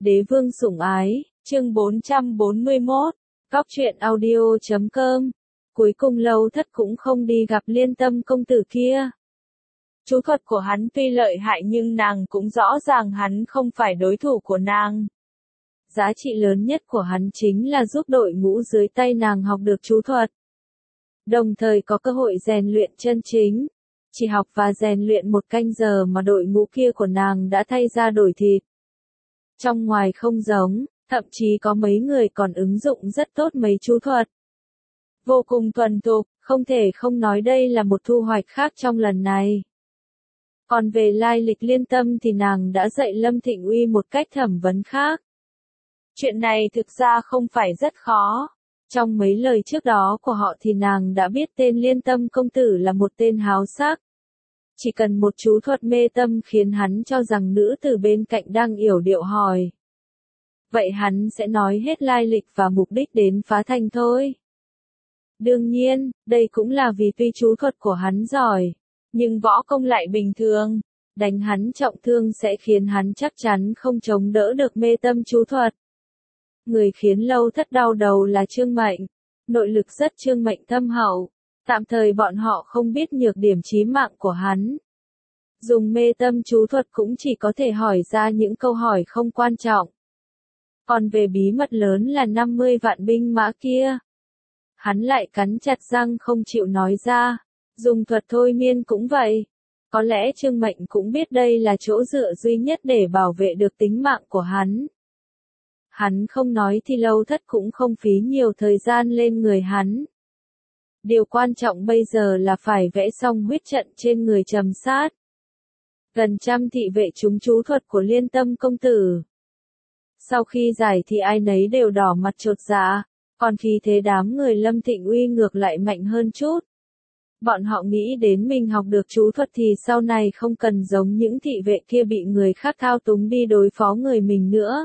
Đế vương sủng ái, chương 441, Góc truyện audio.com. Cuối cùng Lâu Thất cũng không đi gặp Liên Tâm công tử kia. Chú thuật của hắn tuy lợi hại nhưng nàng cũng rõ ràng hắn không phải đối thủ của nàng. Giá trị lớn nhất của hắn chính là giúp đội ngũ dưới tay nàng học được chú thuật. Đồng thời có cơ hội rèn luyện chân chính. Chỉ học và rèn luyện 1 canh giờ mà đội ngũ kia của nàng đã thay ra đổi thịt. Trong ngoài không giống, thậm chí có mấy người còn ứng dụng rất tốt mấy chú thuật. Vô cùng thuần thục, không thể không nói đây là một thu hoạch khác trong lần này. Còn về lai lịch Liên Tâm thì nàng đã dạy Lâm Thịnh Uy một cách thẩm vấn khác. Chuyện này thực ra không phải rất khó. Trong mấy lời trước đó của họ thì nàng đã biết tên Liên Tâm công tử là một tên háo sắc. Chỉ cần một chú thuật mê tâm khiến hắn cho rằng nữ tử bên cạnh đang yểu điệu hỏi. Vậy hắn sẽ nói hết lai lịch và mục đích đến phá thành thôi. Đương nhiên, đây cũng là vì tuy chú thuật của hắn giỏi, nhưng võ công lại bình thường. Đánh hắn trọng thương sẽ khiến hắn chắc chắn không chống đỡ được mê tâm chú thuật. Người khiến Lâu Thất đau đầu là Trương Mệnh. Nội lực rất Trương Mệnh thâm hậu. Tạm thời bọn họ không biết nhược điểm chí mạng của hắn. Dùng mê tâm chú thuật cũng chỉ có thể hỏi ra những câu hỏi không quan trọng. Còn về bí mật lớn là 50 vạn binh mã kia, hắn lại cắn chặt răng không chịu nói ra. Dùng thuật thôi miên cũng vậy. Có lẽ Trương Mệnh cũng biết đây là chỗ dựa duy nhất để bảo vệ được tính mạng của hắn. Hắn không nói thì Lâu Thất cũng không phí nhiều thời gian lên người hắn. Điều quan trọng bây giờ là phải vẽ xong huyết trận trên người Trầm Sát. Gần trăm thị vệ trúng chú thuật của Liên Tâm công tử. Sau khi giải thì ai nấy đều đỏ mặt chột dạ, còn khi thế đám người Lâm Thịnh Uy ngược lại mạnh hơn chút. Bọn họ nghĩ đến mình học được chú thuật thì sau này không cần giống những thị vệ kia bị người khác thao túng đi đối phó người mình nữa.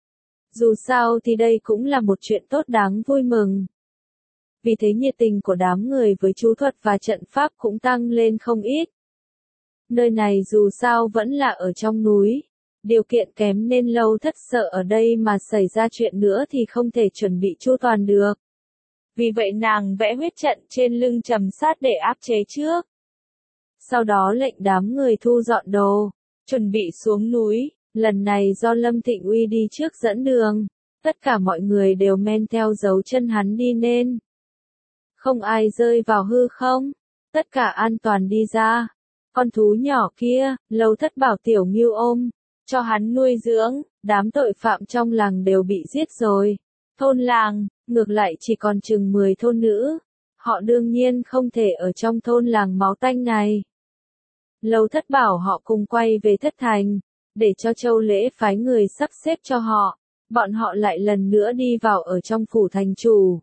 Dù sao thì đây cũng là một chuyện tốt đáng vui mừng. Vì thế nhiệt tình của đám người với chú thuật và trận pháp cũng tăng lên không ít. Nơi này dù sao vẫn là ở trong núi. Điều kiện kém nên Lâu Thất sợ ở đây mà xảy ra chuyện nữa thì không thể chuẩn bị chu toàn được. Vì vậy nàng vẽ huyết trận trên lưng Trầm Sát để áp chế trước. Sau đó lệnh đám người thu dọn đồ, chuẩn bị xuống núi. Lần này do Lâm Thịnh Uy đi trước dẫn đường, tất cả mọi người đều men theo dấu chân hắn đi nên. Không ai rơi vào hư không, tất cả an toàn đi ra. Con thú nhỏ kia, Lâu Thất bảo Tiểu Ngưu ôm, cho hắn nuôi dưỡng, đám tội phạm trong làng đều bị giết rồi. Thôn làng, ngược lại chỉ còn chừng 10 thôn nữ. Họ đương nhiên không thể ở trong thôn làng máu tanh này. Lâu Thất bảo họ cùng quay về Thất Thành, để cho Châu Lễ phái người sắp xếp cho họ. Bọn họ lại lần nữa đi vào ở trong phủ thành chủ.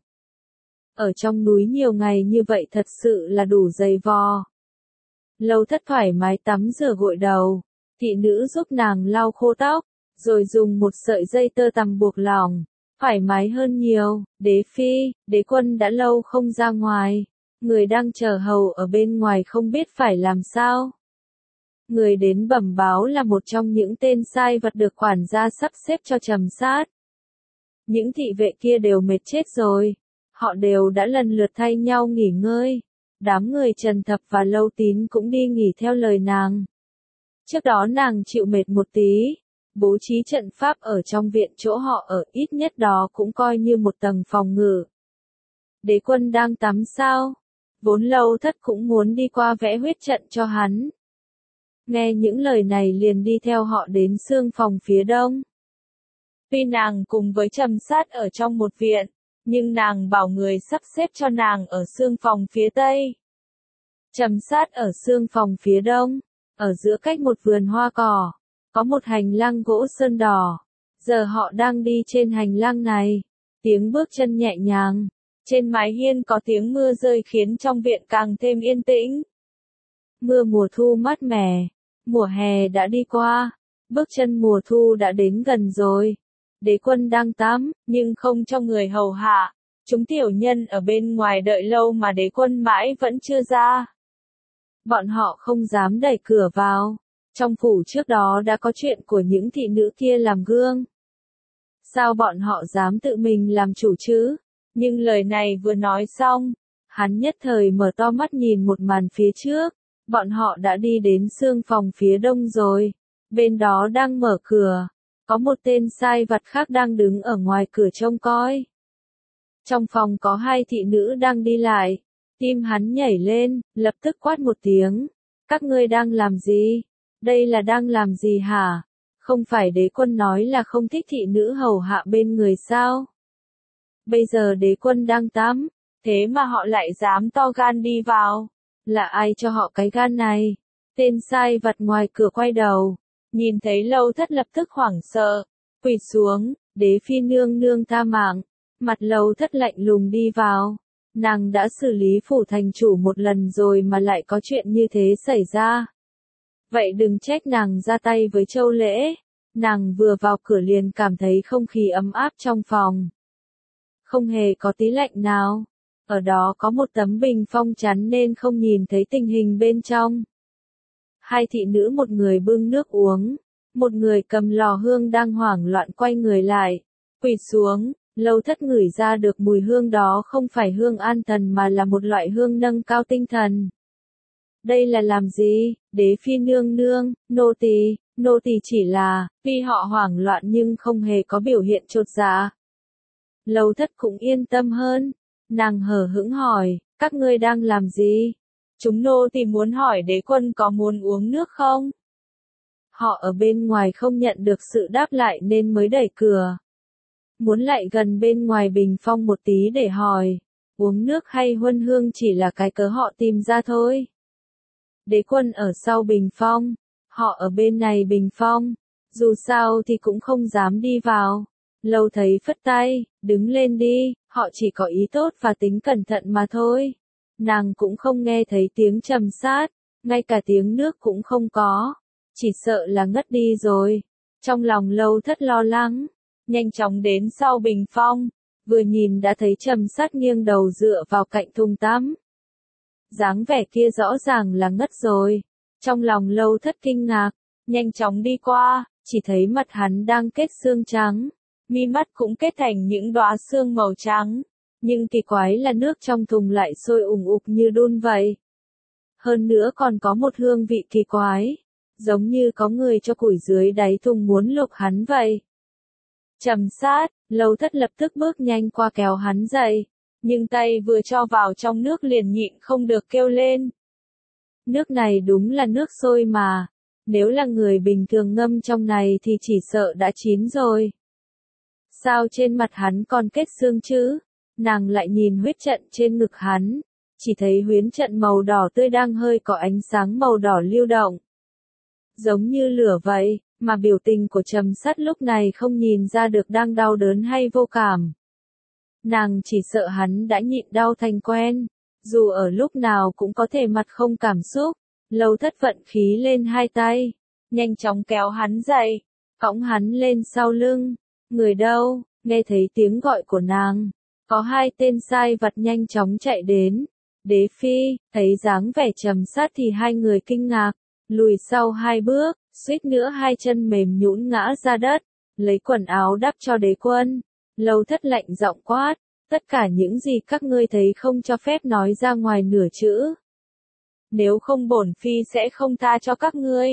Ở trong núi nhiều ngày như vậy thật sự là đủ dày vò. Lâu Thất thoải mái tắm rửa gội đầu, thị nữ giúp nàng lau khô tóc, rồi dùng một sợi dây tơ tằm buộc lòng, thoải mái hơn nhiều. Đế phi, đế quân đã lâu không ra ngoài, người đang chờ hầu ở bên ngoài không biết phải làm sao. Người đến bẩm báo là một trong những tên sai vật được quản gia sắp xếp cho Trầm Sát. Những thị vệ kia đều mệt chết rồi, họ đều đã lần lượt thay nhau nghỉ ngơi. Đám người Trần Thập và Lâu Tín cũng đi nghỉ theo lời nàng. Trước đó nàng chịu mệt một tí, bố trí trận pháp ở trong viện chỗ họ ở, ít nhất đó cũng coi như một tầng phòng ngự. Đế quân đang tắm sao? Vốn Lâu Thất cũng muốn đi qua vẽ huyết trận cho hắn. Nghe những lời này liền đi theo họ đến xương phòng phía đông. Tuy nàng cùng với Trầm Sát ở trong một viện, nhưng nàng bảo người sắp xếp cho nàng ở xương phòng phía tây. Trầm Sát ở xương phòng phía đông, ở giữa cách một vườn hoa cỏ, có một hành lang gỗ sơn đỏ. Giờ họ đang đi trên hành lang này, tiếng bước chân nhẹ nhàng, trên mái hiên có tiếng mưa rơi khiến trong viện càng thêm yên tĩnh. Mưa mùa thu mát mẻ, mùa hè đã đi qua, bước chân mùa thu đã đến gần rồi. Đế quân đang tắm, nhưng không cho người hầu hạ. Chúng tiểu nhân ở bên ngoài đợi lâu mà đế quân mãi vẫn chưa ra. Bọn họ không dám đẩy cửa vào. Trong phủ trước đó đã có chuyện của những thị nữ kia làm gương. Sao bọn họ dám tự mình làm chủ chứ? Nhưng lời này vừa nói xong, hắn nhất thời mở to mắt nhìn một màn phía trước. Bọn họ đã đi đến xương phòng phía đông rồi. Bên đó đang mở cửa. Có một tên sai vặt khác đang đứng ở ngoài cửa trông coi. Trong phòng có hai thị nữ đang đi lại. Tim hắn nhảy lên, lập tức quát một tiếng. Các ngươi đang làm gì? Đây là đang làm gì hả? Không phải đế quân nói là không thích thị nữ hầu hạ bên người sao? Bây giờ đế quân đang tắm, thế mà họ lại dám to gan đi vào. Là ai cho họ cái gan này? Tên sai vặt ngoài cửa quay đầu, nhìn thấy Lâu Thất lập tức hoảng sợ, quỳ xuống, đế phi nương nương tha mạng. Mặt Lâu Thất lạnh lùng đi vào. Nàng đã xử lý phủ thành chủ một lần rồi mà lại có chuyện như thế xảy ra. Vậy đừng trách nàng ra tay với Châu Lễ. Nàng vừa vào cửa liền cảm thấy không khí ấm áp trong phòng. Không hề có tí lạnh nào. Ở đó có một tấm bình phong chắn nên không nhìn thấy tình hình bên trong. Hai thị nữ, một người bưng nước uống, một người cầm lò hương đang hoảng loạn quay người lại, quỳ xuống. Lâu Thất ngửi ra được mùi hương đó không phải hương an thần mà là một loại hương nâng cao tinh thần. Đây là làm gì? Đế phi nương nương, nô tỳ chỉ là, vì họ hoảng loạn nhưng không hề có biểu hiện chột dạ. Lâu Thất cũng yên tâm hơn, nàng hờ hững hỏi, các ngươi đang làm gì? Chúng nô tỳ muốn hỏi đế quân có muốn uống nước không? Họ ở bên ngoài không nhận được sự đáp lại nên mới đẩy cửa. Muốn lại gần bên ngoài bình phong một tí để hỏi, uống nước hay huân hương chỉ là cái cớ họ tìm ra thôi. Đế quân ở sau bình phong, họ ở bên này bình phong, dù sao thì cũng không dám đi vào. Lâu thấy phất tay, đứng lên đi, họ chỉ có ý tốt và tính cẩn thận mà thôi. Nàng cũng không nghe thấy tiếng trầm sát, ngay cả tiếng nước cũng không có, chỉ sợ là ngất đi rồi. Trong lòng Lâu Thất lo lắng, nhanh chóng đến sau bình phong, vừa nhìn đã thấy trầm sát nghiêng đầu dựa vào cạnh thùng tắm. Dáng vẻ kia rõ ràng là ngất rồi. Trong lòng Lâu Thất kinh ngạc, nhanh chóng đi qua, chỉ thấy mặt hắn đang kết xương trắng, mi mắt cũng kết thành những đóa xương màu trắng, nhưng kỳ quái là nước trong thùng lại sôi ủng ục như đun vậy. Hơn nữa còn có một hương vị kỳ quái, giống như có người cho củi dưới đáy thùng muốn luộc hắn vậy. Trầm sát, Lâu Thất lập tức bước nhanh qua kéo hắn dậy, nhưng tay vừa cho vào trong nước liền nhịn không được kêu lên. Nước này đúng là nước sôi mà, nếu là người bình thường ngâm trong này thì chỉ sợ đã chín rồi. Sao trên mặt hắn còn kết xương chứ? Nàng lại nhìn huyết trận trên ngực hắn, chỉ thấy huyễn trận màu đỏ tươi đang hơi có ánh sáng màu đỏ lưu động. Giống như lửa vậy, mà biểu tình của Trầm Sát lúc này không nhìn ra được đang đau đớn hay vô cảm. Nàng chỉ sợ hắn đã nhịn đau thành quen, dù ở lúc nào cũng có thể mặt không cảm xúc. Lâu Thất vận khí lên hai tay, nhanh chóng kéo hắn dậy, cõng hắn lên sau lưng. Người đâu? Nghe thấy tiếng gọi của nàng, có hai tên sai vặt nhanh chóng chạy đến. Đế phi, thấy dáng vẻ Trầm Sát thì hai người kinh ngạc, lùi sau hai bước, suýt nữa hai chân mềm nhũn ngã ra đất, lấy quần áo đắp cho đế quân. Lâu Thất lạnh giọng quát, tất cả những gì các ngươi thấy không cho phép nói ra ngoài nửa chữ. Nếu không bổn phi sẽ không tha cho các ngươi.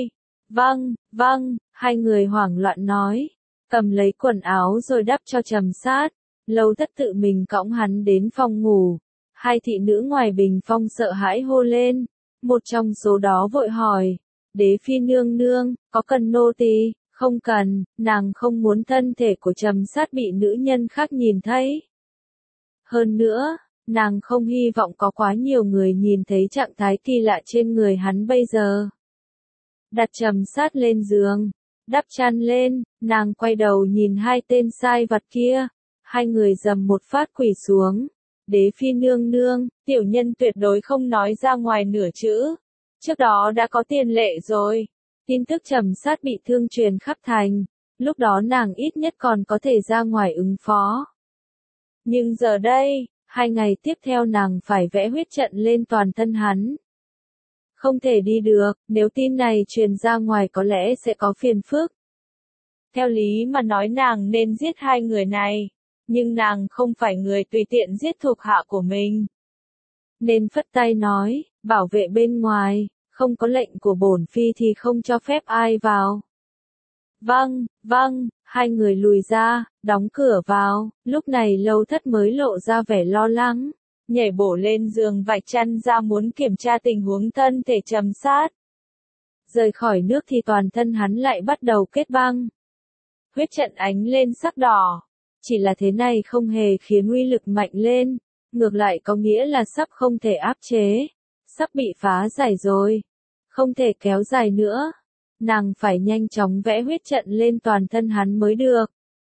Vâng, hai người hoảng loạn nói, cầm lấy quần áo rồi đắp cho Trầm Sát. Lâu Thất tự mình cõng hắn đến phòng ngủ. Hai thị nữ ngoài bình phong sợ hãi hô lên, một trong số đó vội hỏi, đế phi nương nương, có cần nô tỳ? Không cần, nàng không muốn thân thể của Trầm Sát bị nữ nhân khác nhìn thấy. Hơn nữa, nàng không hy vọng có quá nhiều người nhìn thấy trạng thái kỳ lạ trên người hắn bây giờ. Đặt Trầm Sát lên giường, đắp chăn lên, nàng quay đầu nhìn hai tên sai vặt kia, hai người dầm một phát quỳ xuống. Đế phi nương nương, tiểu nhân tuyệt đối không nói ra ngoài nửa chữ. Trước đó đã có tiền lệ rồi. Tin tức Trầm Sát bị thương truyền khắp thành, lúc đó nàng ít nhất còn có thể ra ngoài ứng phó. Nhưng giờ đây, 2 ngày tiếp theo nàng phải vẽ huyết trận lên toàn thân hắn. Không thể đi được, nếu tin này truyền ra ngoài có lẽ sẽ có phiền phức. Theo lý mà nói nàng nên giết hai người này, nhưng nàng không phải người tùy tiện giết thuộc hạ của mình. Nên phất tay nói, bảo vệ bên ngoài, không có lệnh của bổn phi thì không cho phép ai vào. Vâng, vâng, hai người lùi ra, đóng cửa vào, lúc này Lâu Thất mới lộ ra vẻ lo lắng, nhảy bổ lên giường vạch chăn ra muốn kiểm tra tình huống thân thể trầm sát. Rời khỏi nước thì toàn thân hắn lại bắt đầu kết băng. Huyết trận ánh lên sắc đỏ. Chỉ là thế này không hề khiến uy lực mạnh lên, ngược lại có nghĩa là sắp không thể áp chế, sắp bị phá giải rồi, không thể kéo dài nữa. Nàng phải nhanh chóng vẽ huyết trận lên toàn thân hắn mới được.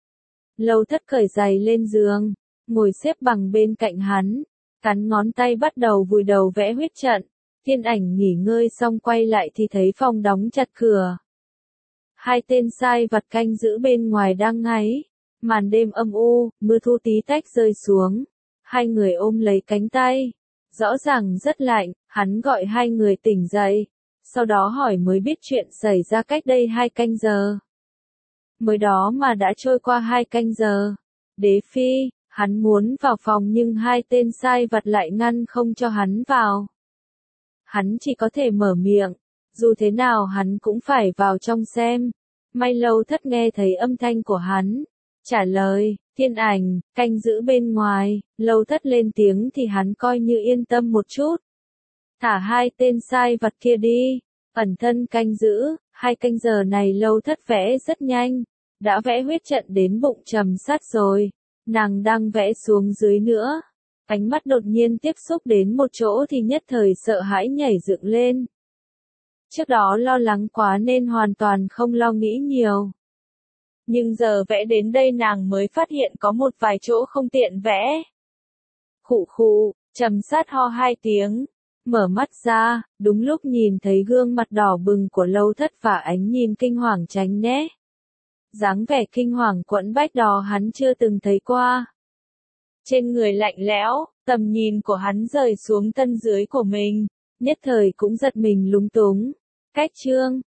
Lâu Thất cởi giày lên giường, ngồi xếp bằng bên cạnh hắn, cắn ngón tay bắt đầu vùi đầu vẽ huyết trận. Thiên Ảnh nghỉ ngơi xong quay lại thì thấy phòng đóng chặt cửa. Hai tên sai vặt canh giữ bên ngoài đang ngáy. Màn đêm âm u, mưa thu tí tách rơi xuống. Hai người ôm lấy cánh tay. Rõ ràng rất lạnh, hắn gọi hai người tỉnh dậy. Sau đó hỏi mới biết chuyện xảy ra cách đây 2 canh giờ. Mới đó mà đã trôi qua 2 canh giờ. Đế phi, hắn muốn vào phòng nhưng hai tên sai vặt lại ngăn không cho hắn vào. Hắn chỉ có thể mở miệng, dù thế nào hắn cũng phải vào trong xem. May Lâu Thất nghe thấy âm thanh của hắn. Trả lời, Thiên Ảnh, canh giữ bên ngoài, Lâu Thất lên tiếng thì hắn coi như yên tâm một chút. Thả hai tên sai vặt kia đi, ẩn thân canh giữ, 2 canh giờ này Lâu Thất vẽ rất nhanh, đã vẽ huyết trận đến bụng trầm sát rồi, nàng đang vẽ xuống dưới nữa. Ánh mắt đột nhiên tiếp xúc đến một chỗ thì nhất thời sợ hãi nhảy dựng lên. Trước đó lo lắng quá nên hoàn toàn không lo nghĩ nhiều. Nhưng giờ vẽ đến đây nàng mới phát hiện có một vài chỗ không tiện vẽ. Khụ khụ, trầm sát ho 2 tiếng. Mở mắt ra, đúng lúc nhìn thấy gương mặt đỏ bừng của Lâu Thất và ánh nhìn kinh hoàng tránh né. Dáng vẻ kinh hoàng quẫn bách đó hắn chưa từng thấy qua. Trên người lạnh lẽo, tầm nhìn của hắn rời xuống thân dưới của mình, nhất thời cũng giật mình lúng túng. Cách chương